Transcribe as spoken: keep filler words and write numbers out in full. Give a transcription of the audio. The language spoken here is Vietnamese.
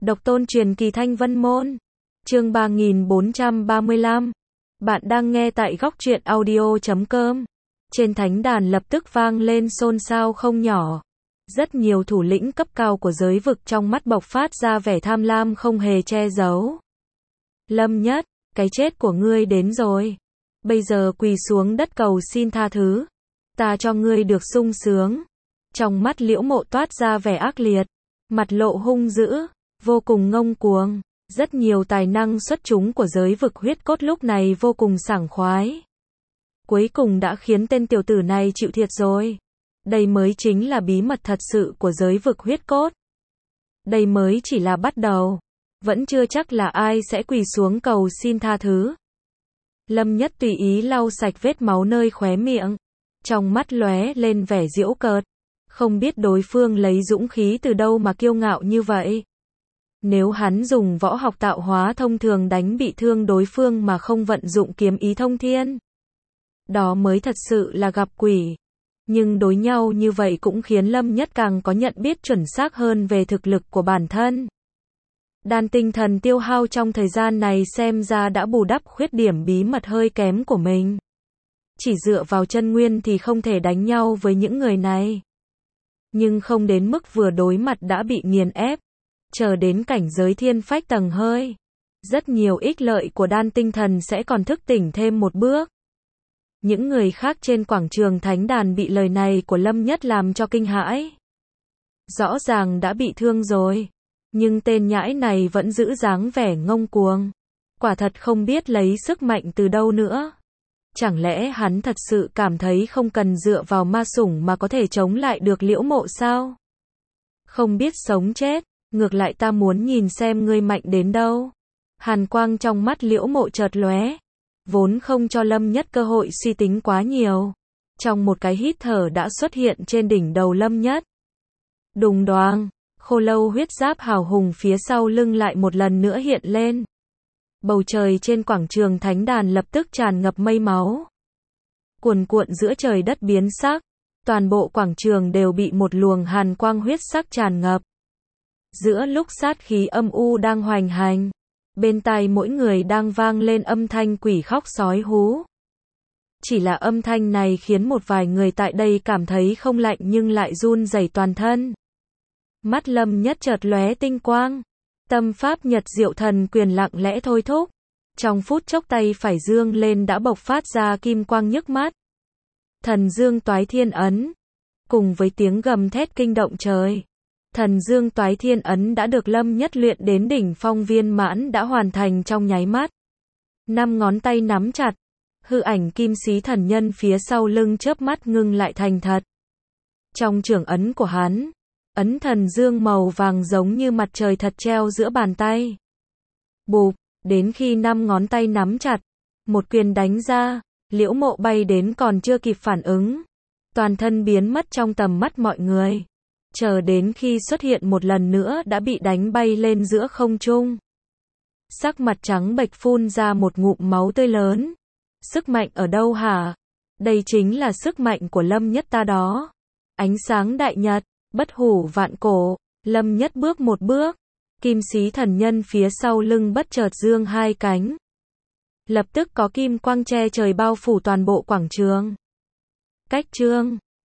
Độc tôn truyền kỳ Thanh Vân Môn. Chương ba nghìn bốn trăm ba mươi lăm. Bạn đang nghe tại góc truyện audio chấm com. Trên thánh đàn lập tức vang lên xôn xao không nhỏ. Rất nhiều thủ lĩnh cấp cao của giới vực trong mắt bộc phát ra vẻ tham lam không hề che giấu. Lâm Nhất, cái chết của ngươi đến rồi. Bây giờ quỳ xuống đất cầu xin tha thứ. Ta cho ngươi được sung sướng. Trong mắt Liễu Mộ toát ra vẻ ác liệt. Mặt lộ hung dữ, vô cùng ngông cuồng. Rất nhiều tài năng xuất chúng của giới vực huyết cốt lúc này vô cùng sảng khoái. Cuối cùng đã khiến tên tiểu tử này chịu thiệt rồi. Đây mới chính là bí mật thật sự của giới vực huyết cốt. Đây mới chỉ là bắt đầu. Vẫn chưa chắc là ai sẽ quỳ xuống cầu xin tha thứ. Lâm Nhất tùy ý lau sạch vết máu nơi khóe miệng. Trong mắt lóe lên vẻ giễu cợt. Không biết đối phương lấy dũng khí từ đâu mà kiêu ngạo như vậy. Nếu hắn dùng võ học tạo hóa thông thường đánh bị thương đối phương mà không vận dụng kiếm ý thông thiên, đó mới thật sự là gặp quỷ. Nhưng đối nhau như vậy cũng khiến Lâm Nhất càng có nhận biết chuẩn xác hơn về thực lực của bản thân. Đan tinh thần tiêu hao trong thời gian này xem ra đã bù đắp khuyết điểm bí mật hơi kém của mình. Chỉ dựa vào chân nguyên thì không thể đánh nhau với những người này. Nhưng không đến mức vừa đối mặt đã bị nghiền ép. Chờ đến cảnh giới thiên phách tầng hơi. Rất nhiều ích lợi của đan tinh thần sẽ còn thức tỉnh thêm một bước. Những người khác trên quảng trường thánh đàn bị lời này của Lâm Nhất làm cho kinh hãi. Rõ ràng đã bị thương rồi. Nhưng tên nhãi này vẫn giữ dáng vẻ ngông cuồng. Quả thật không biết lấy sức mạnh từ đâu nữa. Chẳng lẽ hắn thật sự cảm thấy không cần dựa vào ma sủng mà có thể chống lại được Liễu Mộ sao? Không biết sống chết, ngược lại ta muốn nhìn xem ngươi mạnh đến đâu. Hàn quang trong mắt Liễu Mộ chợt lóe, vốn không cho Lâm Nhất cơ hội suy tính quá nhiều. Trong một cái hít thở đã xuất hiện trên đỉnh đầu Lâm Nhất. Đùng đoàng, khô lâu huyết giáp hào hùng phía sau lưng lại một lần nữa hiện lên. Bầu trời trên quảng trường thánh đàn lập tức tràn ngập mây máu. Cuồn cuộn giữa trời đất biến sắc. Toàn bộ quảng trường đều bị một luồng hàn quang huyết sắc tràn ngập. Giữa lúc sát khí âm u đang hoành hành, bên tai mỗi người đang vang lên âm thanh quỷ khóc sói hú. Chỉ là âm thanh này khiến một vài người tại đây cảm thấy không lạnh nhưng lại run rẩy toàn thân. Mắt Lâm Nhất chợt lóe tinh quang. Tâm pháp Nhật Diệu Thần Quyền lặng lẽ thôi thúc. Trong phút chốc tay phải dương lên đã bộc phát ra kim quang nhức mắt. Thần Dương Toái Thiên Ấn. Cùng với tiếng gầm thét kinh động trời. Thần Dương Toái Thiên Ấn đã được Lâm Nhất luyện đến đỉnh phong viên mãn đã hoàn thành trong nháy mắt. Năm ngón tay nắm chặt. Hư ảnh kim sĩ thần nhân phía sau lưng chớp mắt ngưng lại thành thật. Trong trưởng ấn của hắn, ấn thần dương màu vàng giống như mặt trời thật treo giữa bàn tay. Bụp, đến khi năm ngón tay nắm chặt, một quyền đánh ra, Liễu Mộ bay đến còn chưa kịp phản ứng. Toàn thân biến mất trong tầm mắt mọi người. Chờ đến khi xuất hiện một lần nữa đã bị đánh bay lên giữa không trung. Sắc mặt trắng bệch phun ra một ngụm máu tươi lớn. Sức mạnh ở đâu hả? Đây chính là sức mạnh của Lâm Nhất ta đó. Ánh sáng đại nhật, bất hủ vạn cổ. Lâm Nhất bước một bước. Kim sĩ thần nhân phía sau lưng bất chợt dương hai cánh. Lập tức có kim quang che trời bao phủ toàn bộ quảng trường. Cách chương